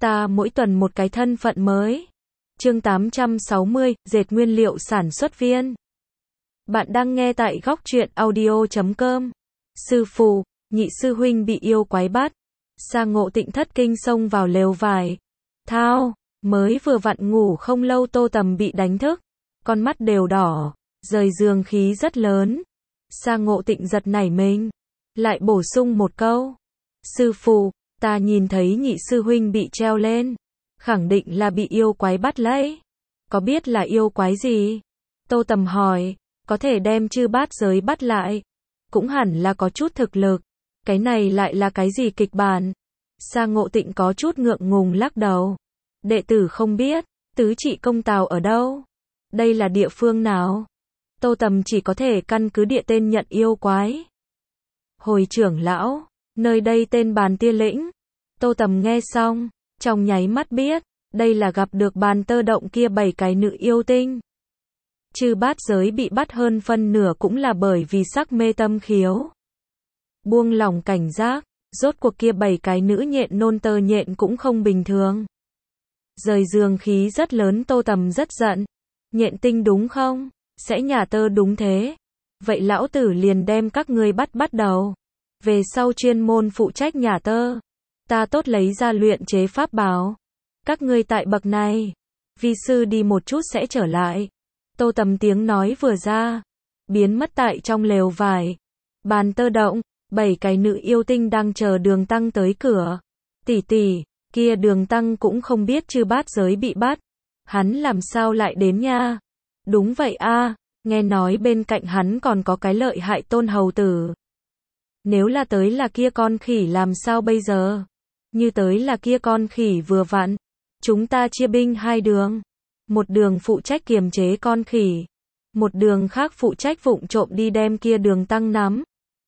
Ta mỗi tuần một cái thân phận mới. Chương 860, dệt nguyên liệu sản xuất viên. Bạn đang nghe tại góc truyện audio.com. Sư phụ, nhị sư huynh bị yêu quái bắt. Sa Ngộ Tịnh thất kinh xông vào lều vải. Thao, mới vừa vặn ngủ không lâu Tô Tầm bị đánh thức. Con mắt đều đỏ, rời giường khí rất lớn. Sa Ngộ Tịnh giật nảy mình. Lại bổ sung một câu. Sư phụ, ta nhìn thấy nhị sư huynh bị treo lên. Khẳng định là bị yêu quái bắt lấy. Có biết là yêu quái gì? Tô Tầm hỏi. Có thể đem Chư Bát Giới bắt lại. Cũng hẳn là có chút thực lực. Cái này lại là cái gì kịch bản? Sa Ngộ Tịnh có chút ngượng ngùng lắc đầu. Đệ tử không biết. Tứ trị công tào ở đâu? Đây là địa phương nào? Tô Tầm chỉ có thể căn cứ địa tên nhận yêu quái. Hồi trưởng lão, nơi đây tên Bàn Tia Lĩnh. Tô Tầm nghe xong, trong nháy mắt biết, đây là gặp được Bàn Tơ Động kia 7 cái nữ yêu tinh. Chư Bát Giới bị bắt hơn phân nửa cũng là bởi vì sắc mê tâm khiếu. Buông lỏng cảnh giác, rốt cuộc kia 7 cái nữ nhện nôn tơ nhện cũng không bình thường. Rời giường khí rất lớn, Tô Tầm rất giận. Nhện tinh đúng không? Sẽ nhả tơ đúng thế. Vậy lão tử liền đem các ngươi bắt đầu. Về sau chuyên môn phụ trách nhả tơ. Ta tốt lấy ra luyện chế pháp bảo. Các ngươi tại bậc này. Vi sư đi một chút sẽ trở lại. Tô Tầm tiếng nói vừa ra. Biến mất tại trong lều vải. Bàn Tơ Động, 7 cái nữ yêu tinh đang chờ Đường Tăng tới cửa. Tỷ tỷ, kia Đường Tăng cũng không biết Chư Bát Giới bị bắt. Hắn làm sao lại đến nha? Đúng vậy a, nghe nói bên cạnh hắn còn có cái lợi hại Tôn hầu tử. Nếu là tới là kia con khỉ làm sao bây giờ? Như tới là kia con khỉ vừa vặn. Chúng ta chia binh 2 đường. Một đường phụ trách kiềm chế con khỉ. Một đường khác phụ trách vụng trộm đi đem kia Đường Tăng nắm.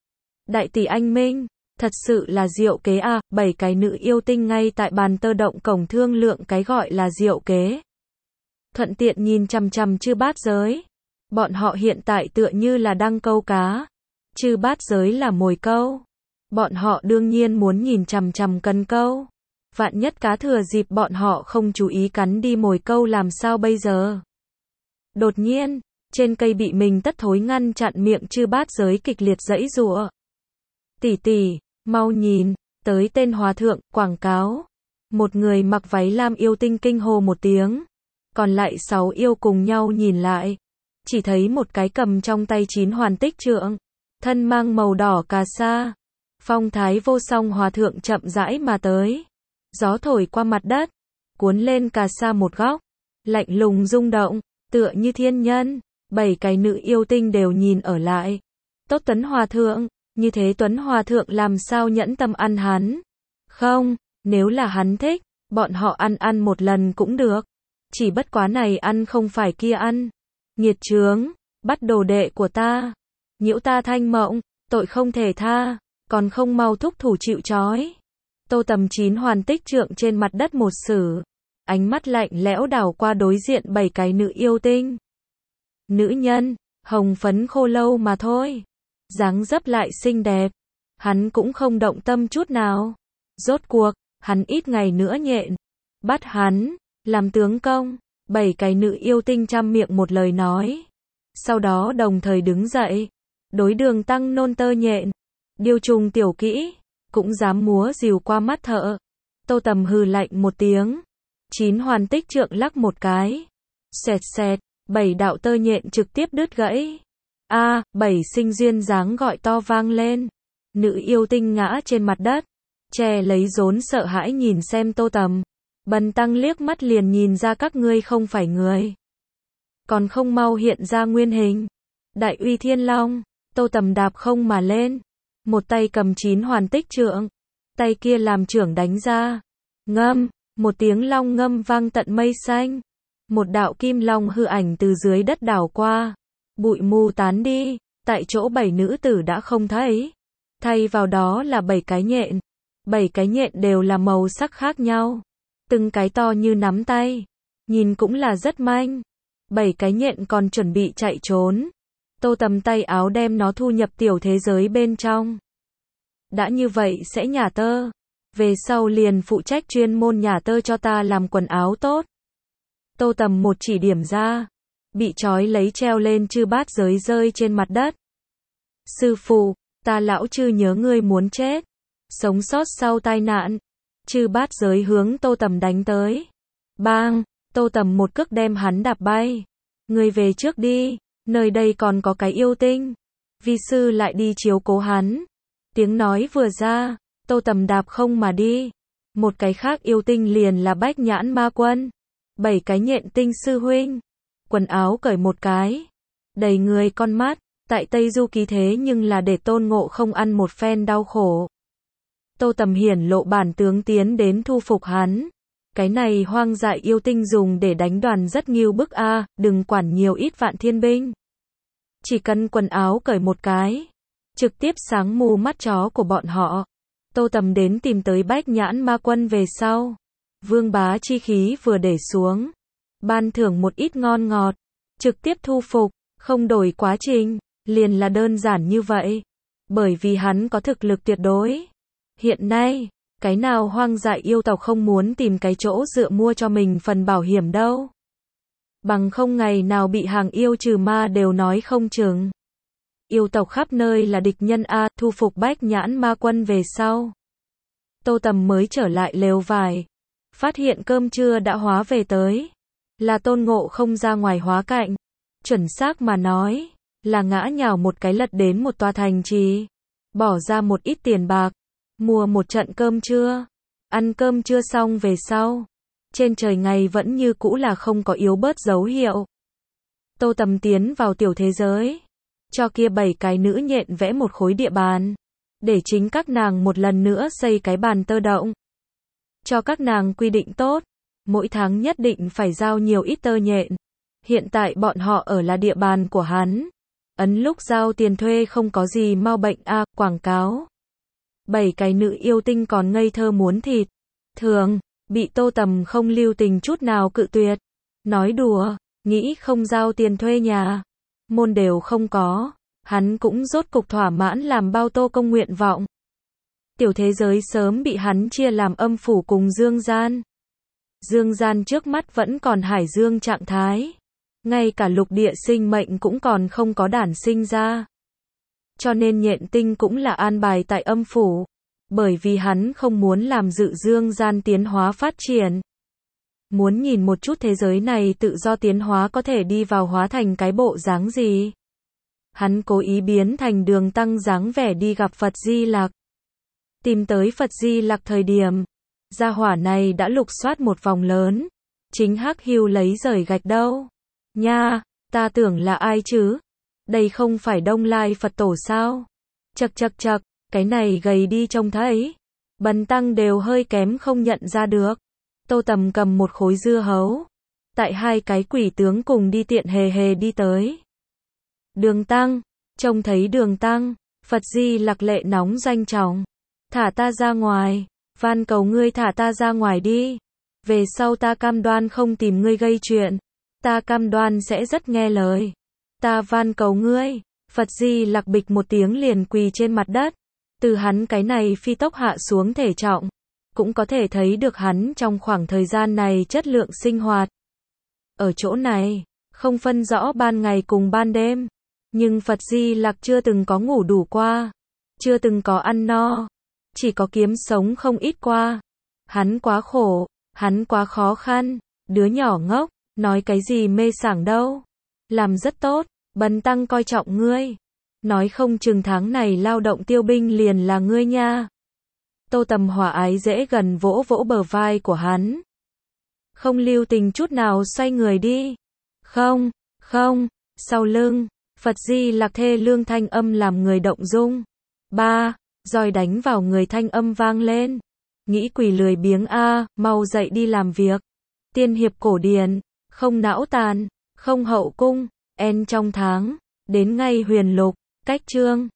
Đại tỷ anh minh, thật sự là diệu kế a, 7 cái nữ yêu tinh ngay tại Bàn Tơ Động cổng thương lượng cái gọi là diệu kế. Thuận tiện nhìn chằm chằm Chư Bát Giới. Bọn họ hiện tại tựa như là đang câu cá. Chư Bát Giới là mồi câu. Bọn họ đương nhiên muốn nhìn chằm chằm cần câu. Vạn nhất cá thừa dịp bọn họ không chú ý cắn đi mồi câu làm sao bây giờ? Đột nhiên, trên cây bị mình tất thối ngăn chặn miệng Chư Bát Giới kịch liệt giãy giụa. Tỷ tỷ, mau nhìn, tới tên hòa thượng, quảng cáo. Một người mặc váy lam yêu tinh kinh hô một tiếng. Còn lại 6 yêu cùng nhau nhìn lại. Chỉ thấy một cái cầm trong tay 9 hoàn tích trượng. Thân mang màu đỏ cà sa. Phong thái vô song hòa thượng chậm rãi mà tới. Gió thổi qua mặt đất. Cuốn lên cà sa một góc. Lạnh lùng rung động. Tựa như thiên nhân. 7 cái nữ yêu tinh đều nhìn ở lại. Tốt Tuấn hòa thượng. Như thế Tuấn hòa thượng làm sao nhẫn tâm ăn hắn? Không, nếu là hắn thích, bọn họ ăn một lần cũng được. Chỉ bất quá này ăn không phải kia ăn. Nghiệt chướng, bắt đồ đệ của ta. Nhiễu ta thanh mộng, tội không thể tha. Còn không mau thúc thủ chịu trói. Tô Tầm 9 hoàn tích trượng trên mặt đất một sử. Ánh mắt lạnh lẽo đảo qua đối diện 7 cái nữ yêu tinh. Nữ nhân, hồng phấn khô lâu mà thôi. Dáng dấp lại xinh đẹp. Hắn cũng không động tâm chút nào. Rốt cuộc, hắn ít ngày nữa nhện. Bắt hắn, làm tướng công. 7 cái nữ yêu tinh trăm miệng một lời nói. Sau đó đồng thời đứng dậy. Đối Đường Tăng nôn tơ nhện. Điêu trùng tiểu kỹ. Cũng dám múa rìu qua mắt thợ. Tô Tầm hừ lạnh một tiếng. 9 hoàn tích trượng lắc một cái. Xẹt xẹt, 7 đạo tơ nhện trực tiếp đứt gãy. A, 7 sinh duyên dáng gọi to vang lên. Nữ yêu tinh ngã trên mặt đất. Che lấy rốn sợ hãi nhìn xem Tô Tầm. Bần tăng liếc mắt liền nhìn ra các ngươi không phải người. Còn không mau hiện ra nguyên hình. Đại uy thiên long. Tô Tầm đạp không mà lên. Một tay cầm 9 hoàn tích trượng. Tay kia làm trưởng đánh ra. Ngâm, một tiếng long ngâm vang tận mây xanh. Một đạo kim long hư ảnh từ dưới đất đảo qua. Bụi mù tán đi. Tại chỗ 7 nữ tử đã không thấy. Thay vào đó là 7 cái nhện. 7 cái nhện đều là màu sắc khác nhau. Từng cái to như nắm tay. Nhìn cũng là rất manh. 7 cái nhện còn chuẩn bị chạy trốn. Tô Tầm tay áo đem nó thu nhập tiểu thế giới bên trong. Đã như vậy sẽ nhả tơ. về sau liền phụ trách chuyên môn nhà tơ cho ta làm quần áo tốt. Tô Tầm một chỉ điểm ra, bị trói lấy treo lên chư bát giới rơi trên mặt đất. Sư phụ, ta lão chư nhớ ngươi muốn chết, sống sót sau tai nạn. Chư bát giới hướng Tô Tầm đánh tới. Bang, Tô Tầm một cước đem hắn đạp bay. Ngươi về trước đi, nơi đây còn có cái yêu tinh. Vi sư lại đi chiếu cố hắn. Tiếng nói vừa ra, Tô Tầm đạp không mà đi. Một cái khác yêu tinh liền là Bách Nhãn Ma Quân. 7 cái nhện tinh sư huynh. Quần áo cởi một cái. Đầy người con mắt. Tại Tây Du Ký thế nhưng là để Tôn Ngộ Không ăn một phen đau khổ. Tô Tầm hiển lộ bản tướng tiến đến thu phục hắn. Cái này hoang dại yêu tinh dùng để đánh đoàn rất nghiêu bức a, đừng quản nhiều ít vạn thiên binh. Chỉ cần quần áo cởi một cái, trực tiếp sáng mù mắt chó của bọn họ. Tô Tầm đến tìm tới Bách Nhãn Ma Quân về sau. Vương bá chi khí vừa để xuống. Ban thưởng một ít ngon ngọt. Trực tiếp thu phục, không đổi quá trình, liền là đơn giản như vậy. Bởi vì hắn có thực lực tuyệt đối. Hiện nay, cái nào hoang dại yêu tộc không muốn tìm cái chỗ dựa mua cho mình phần bảo hiểm đâu. Bằng không ngày nào bị hàng yêu trừ ma đều nói không chừng. Yêu tộc khắp nơi là địch nhân a, thu phục Bách Nhãn Ma Quân về sau. Tô Tầm mới trở lại lều vải. Phát hiện cơm trưa đã hóa về tới. Là Tôn Ngộ Không ra ngoài hóa cạnh. Chuẩn xác mà nói, là ngã nhào một cái lật đến một tòa thành trì. Bỏ ra một ít tiền bạc. Mua một trận cơm trưa. Ăn cơm trưa xong về sau. Trên trời ngày vẫn như cũ là không có yếu bớt dấu hiệu. Tô Tầm tiến vào tiểu thế giới. Cho kia 7 cái nữ nhện vẽ một khối địa bàn. Để chính các nàng một lần nữa xây cái bàn tơ động. Cho các nàng quy định tốt. Mỗi tháng nhất định phải giao nhiều ít tơ nhện. Hiện tại bọn họ ở là địa bàn của hắn. Ấn lúc giao tiền thuê không có gì mau bệnh a, quảng cáo. 7 cái nữ yêu tinh còn ngây thơ muốn thịt. Thường, bị Tô Tầm không lưu tình chút nào cự tuyệt. Nói đùa, nghĩ không giao tiền thuê nhà. Môn đều không có. Hắn cũng rốt cục thỏa mãn làm bao tô công nguyện vọng. Tiểu thế giới sớm bị hắn chia làm âm phủ cùng dương gian. Dương gian trước mắt vẫn còn hải dương trạng thái. Ngay cả lục địa sinh mệnh cũng còn không có đản sinh ra. Cho nên nhện tinh cũng là an bài tại âm phủ. Bởi vì hắn không muốn làm dự dương gian tiến hóa phát triển. Muốn nhìn một chút thế giới này tự do tiến hóa có thể đi vào hóa thành cái bộ dáng gì. Hắn cố ý biến thành Đường Tăng dáng vẻ đi gặp Phật Di Lặc. Tìm tới Phật Di Lặc thời điểm, gia hỏa này đã lục soát một vòng lớn. Chính Hắc Hưu lấy rời gạch đâu. Nha, ta tưởng là ai chứ? Đây không phải Đông Lai Phật Tổ sao? Chậc chậc chậc, cái này gầy đi trông thấy. Bần tăng đều hơi kém không nhận ra được. Tô Tầm cầm một khối dưa hấu. Tại 2 cái quỷ tướng cùng đi tiện hề hề đi tới. Đường Tăng, trông thấy Đường Tăng, Phật Di Lặc lệ nóng doanh trọng. Thả ta ra ngoài, van cầu ngươi thả ta ra ngoài đi. Về sau ta cam đoan không tìm ngươi gây chuyện. Ta cam đoan sẽ rất nghe lời. Ta van cầu ngươi. Phật Di Lặc bịch một tiếng liền quỳ trên mặt đất. Từ hắn cái này phi tốc hạ xuống thể trọng. Cũng có thể thấy được hắn trong khoảng thời gian này chất lượng sinh hoạt. Ở chỗ này, không phân rõ ban ngày cùng ban đêm. Nhưng Phật Di Lặc chưa từng có ngủ đủ qua. Chưa từng có ăn no. Chỉ có kiếm sống không ít qua. Hắn quá khổ. Hắn quá khó khăn. Đứa nhỏ ngốc. Nói cái gì mê sảng đâu. Làm rất tốt. Bần tăng coi trọng ngươi. Nói không chừng tháng này lao động tiêu binh liền là ngươi nha. Tô Tầm hòa ái dễ gần vỗ vỗ bờ vai của hắn. Không lưu tình chút nào xoay người đi. Không, không, sau lưng, Phật Di Lặc thê lương thanh âm làm người động dung. Ba, roi đánh vào người thanh âm vang lên. Nghĩ quỷ lười biếng a, mau dậy đi làm việc. Tiên hiệp cổ điển, không não tàn, không hậu cung, en trong tháng, đến ngay huyền lục, cách chương.